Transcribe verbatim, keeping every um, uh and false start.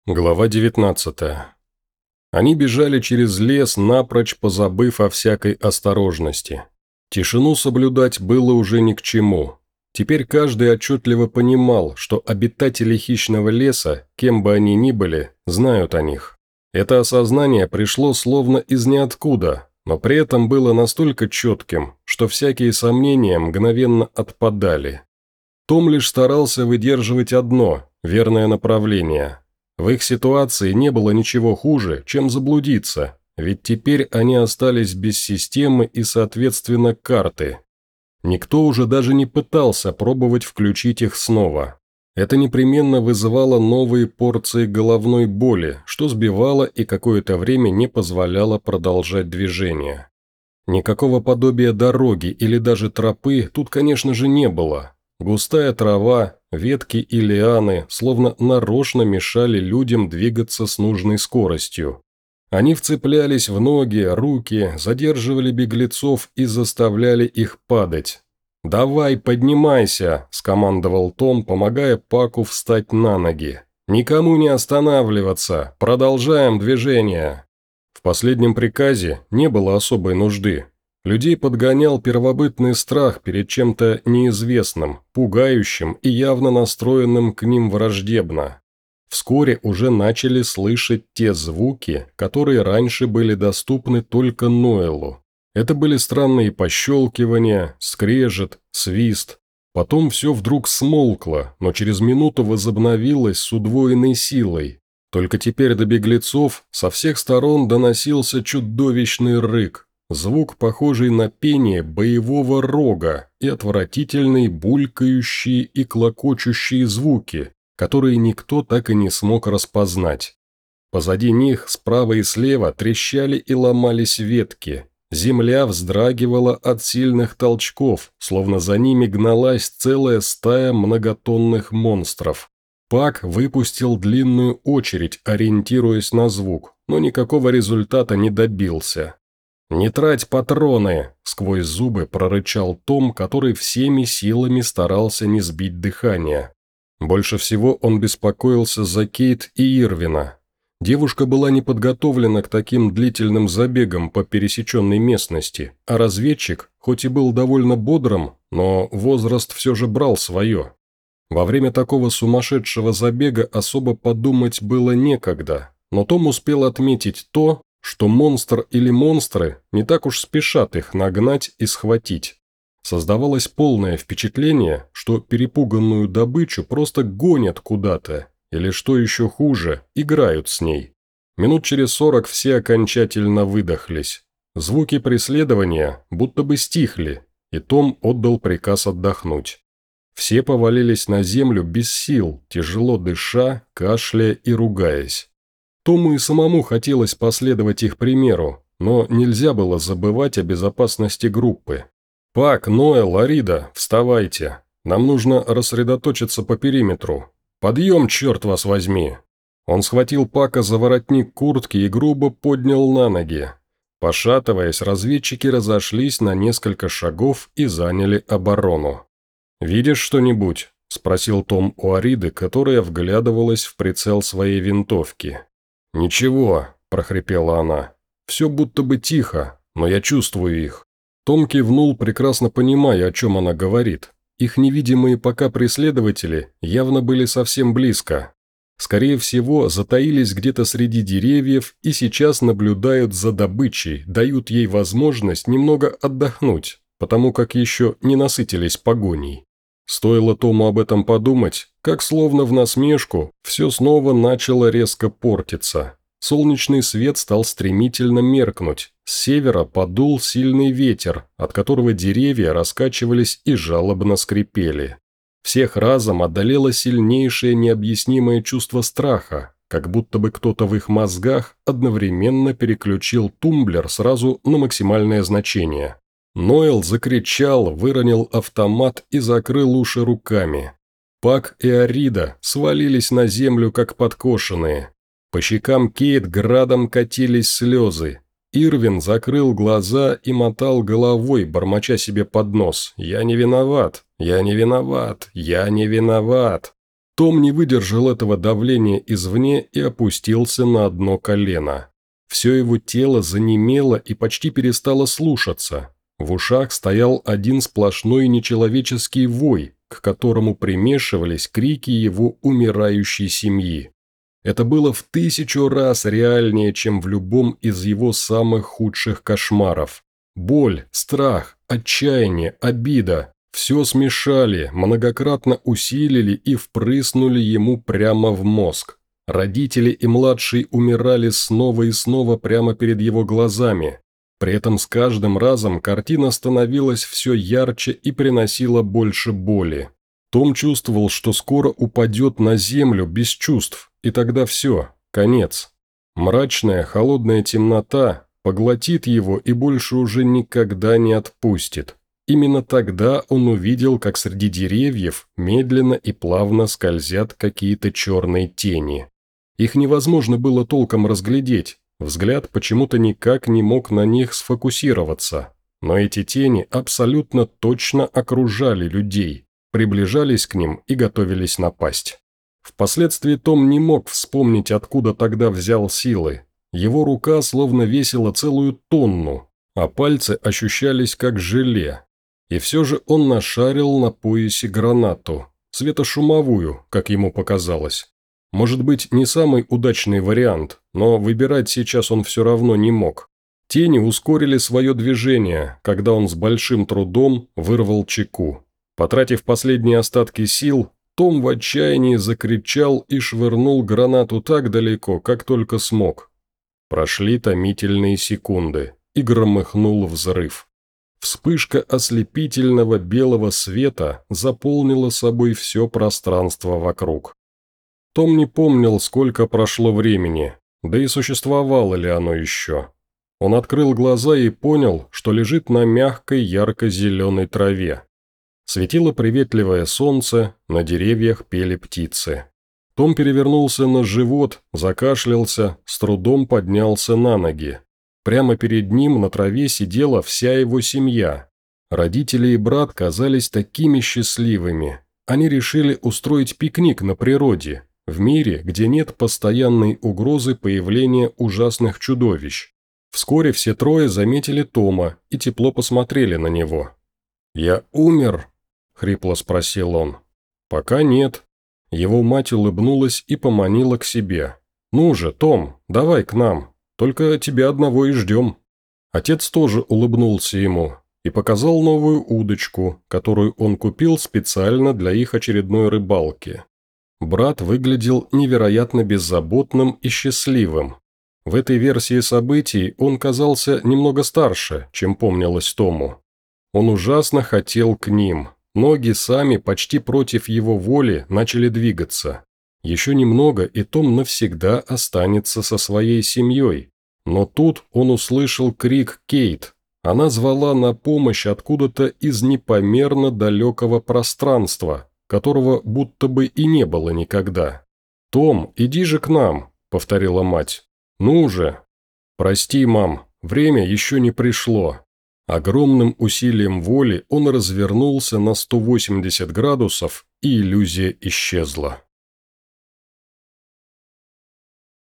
Глава девятнадцатая. Они бежали через лес, напрочь позабыв о всякой осторожности. Тишину соблюдать было уже ни к чему. Теперь каждый отчетливо понимал, что обитатели хищного леса, кем бы они ни были, знают о них. Это осознание пришло словно из ниоткуда, но при этом было настолько четким, что всякие сомнения мгновенно отпадали. Том лишь старался выдерживать одно, верное направление. В их ситуации не было ничего хуже, чем заблудиться, ведь теперь они остались без системы и, соответственно, карты. Никто уже даже не пытался пробовать включить их снова. Это непременно вызывало новые порции головной боли, что сбивало и какое-то время не позволяло продолжать движение. Никакого подобия дороги или даже тропы тут, конечно же, не было. Густая трава, ветки и лианы словно нарочно мешали людям двигаться с нужной скоростью. Они вцеплялись в ноги, руки, задерживали беглецов и заставляли их падать. «Давай, поднимайся!» – скомандовал Том, помогая Паку встать на ноги. «Никому не останавливаться! Продолжаем движение!» В последнем приказе не было особой нужды. Людей подгонял первобытный страх перед чем-то неизвестным, пугающим и явно настроенным к ним враждебно. Вскоре уже начали слышать те звуки, которые раньше были доступны только Ноэлу. Это были странные пощелкивания, скрежет, свист. Потом все вдруг смолкло, но через минуту возобновилось с удвоенной силой. Только теперь до беглецов со всех сторон доносился чудовищный рык. Звук, похожий на пение боевого рога, и отвратительные булькающие и клокочущие звуки, которые никто так и не смог распознать. Позади них, справа и слева, трещали и ломались ветки. Земля вздрагивала от сильных толчков, словно за ними гналась целая стая многотонных монстров. Пак выпустил длинную очередь, ориентируясь на звук, но никакого результата не добился. «Не трать патроны!» – сквозь зубы прорычал Том, который всеми силами старался не сбить дыхание. Больше всего он беспокоился за Кейт и Ирвина. Девушка была не подготовлена к таким длительным забегам по пересеченной местности, а разведчик, хоть и был довольно бодрым, но возраст все же брал свое. Во время такого сумасшедшего забега особо подумать было некогда, но Том успел отметить то, что монстр или монстры не так уж спешат их нагнать и схватить. Создавалось полное впечатление, что перепуганную добычу просто гонят куда-то, или, что еще хуже, играют с ней. Минут через сорок все окончательно выдохлись. Звуки преследования будто бы стихли, и Том отдал приказ отдохнуть. Все повалились на землю без сил, тяжело дыша, кашляя и ругаясь. Тому и самому хотелось последовать их примеру, но нельзя было забывать о безопасности группы. «Пак, Ноэл, Арида, вставайте. Нам нужно рассредоточиться по периметру. Подъем, черт вас возьми!» Он схватил Пака за воротник куртки и грубо поднял на ноги. Пошатываясь, разведчики разошлись на несколько шагов и заняли оборону. «Видишь что-нибудь?» – спросил Том у Ариды, которая вглядывалась в прицел своей винтовки. «Ничего», – прохрипела она. «Все будто бы тихо, но я чувствую их». Том кивнул, прекрасно понимая, о чем она говорит. Их невидимые пока преследователи явно были совсем близко. Скорее всего, затаились где-то среди деревьев и сейчас наблюдают за добычей, дают ей возможность немного отдохнуть, потому как еще не насытились погоней. Стоило Тому об этом подумать, как словно в насмешку, все снова начало резко портиться. Солнечный свет стал стремительно меркнуть, с севера подул сильный ветер, от которого деревья раскачивались и жалобно скрипели. Всех разом одолело сильнейшее необъяснимое чувство страха, как будто бы кто-то в их мозгах одновременно переключил тумблер сразу на максимальное значение. Ноэл закричал, выронил автомат и закрыл уши руками. Пак и Арида свалились на землю, как подкошенные. По щекам Кейт градом катились слезы. Ирвин закрыл глаза и мотал головой, бормоча себе под нос: «Я не виноват, я не виноват, я не виноват». Том не выдержал этого давления извне и опустился на одно колено. Все его тело занемело и почти перестало слушаться. В ушах стоял один сплошной нечеловеческий вой, к которому примешивались крики его умирающей семьи. Это было в тысячу раз реальнее, чем в любом из его самых худших кошмаров. Боль, страх, отчаяние, обида – все смешали, многократно усилили и впрыснули ему прямо в мозг. Родители и младший умирали снова и снова прямо перед его глазами. При этом с каждым разом картина становилась все ярче и приносила больше боли. Том чувствовал, что скоро упадет на землю без чувств, и тогда все, конец. Мрачная, холодная темнота поглотит его и больше уже никогда не отпустит. Именно тогда он увидел, как среди деревьев медленно и плавно скользят какие-то черные тени. Их невозможно было толком разглядеть, взгляд почему-то никак не мог на них сфокусироваться. Но эти тени абсолютно точно окружали людей, приближались к ним и готовились напасть. Впоследствии Том не мог вспомнить, откуда тогда взял силы. Его рука словно весила целую тонну, а пальцы ощущались как желе. И все же он нашарил на поясе гранату, светошумовую, как ему показалось. Может быть, не самый удачный вариант, но выбирать сейчас он все равно не мог. Тени ускорили свое движение, когда он с большим трудом вырвал чеку. Потратив последние остатки сил, Том в отчаянии закричал и швырнул гранату так далеко, как только смог. Прошли томительные секунды, и громыхнул взрыв. Вспышка ослепительного белого света заполнила собой все пространство вокруг. Том не помнил, сколько прошло времени, да и существовало ли оно еще. Он открыл глаза и понял, что лежит на мягкой ярко-зеленой траве. Светило приветливое солнце, на деревьях пели птицы. Том перевернулся на живот, закашлялся, с трудом поднялся на ноги. Прямо перед ним на траве сидела вся его семья. Родители и брат казались такими счастливыми. Они решили устроить пикник на природе, в мире, где нет постоянной угрозы появления ужасных чудовищ. Вскоре все трое заметили Тома и тепло посмотрели на него. «Я умер?» – хрипло спросил он. «Пока нет». Его мать улыбнулась и поманила к себе. «Ну же, Том, давай к нам, только тебя одного и ждем». Отец тоже улыбнулся ему и показал новую удочку, которую он купил специально для их очередной рыбалки. Брат выглядел невероятно беззаботным и счастливым. В этой версии событий он казался немного старше, чем помнилось Тому. Он ужасно хотел к ним. Ноги сами, почти против его воли, начали двигаться. Еще немного, и Том навсегда останется со своей семьей. Но тут он услышал крик Кейт. Она звала на помощь откуда-то из непомерно далекого пространства, которого будто бы и не было никогда. «Том, иди же к нам», — повторила мать. «Ну же!» «Прости, мам, время еще не пришло». Огромным усилием воли он развернулся на сто восемьдесят градусов, и иллюзия исчезла.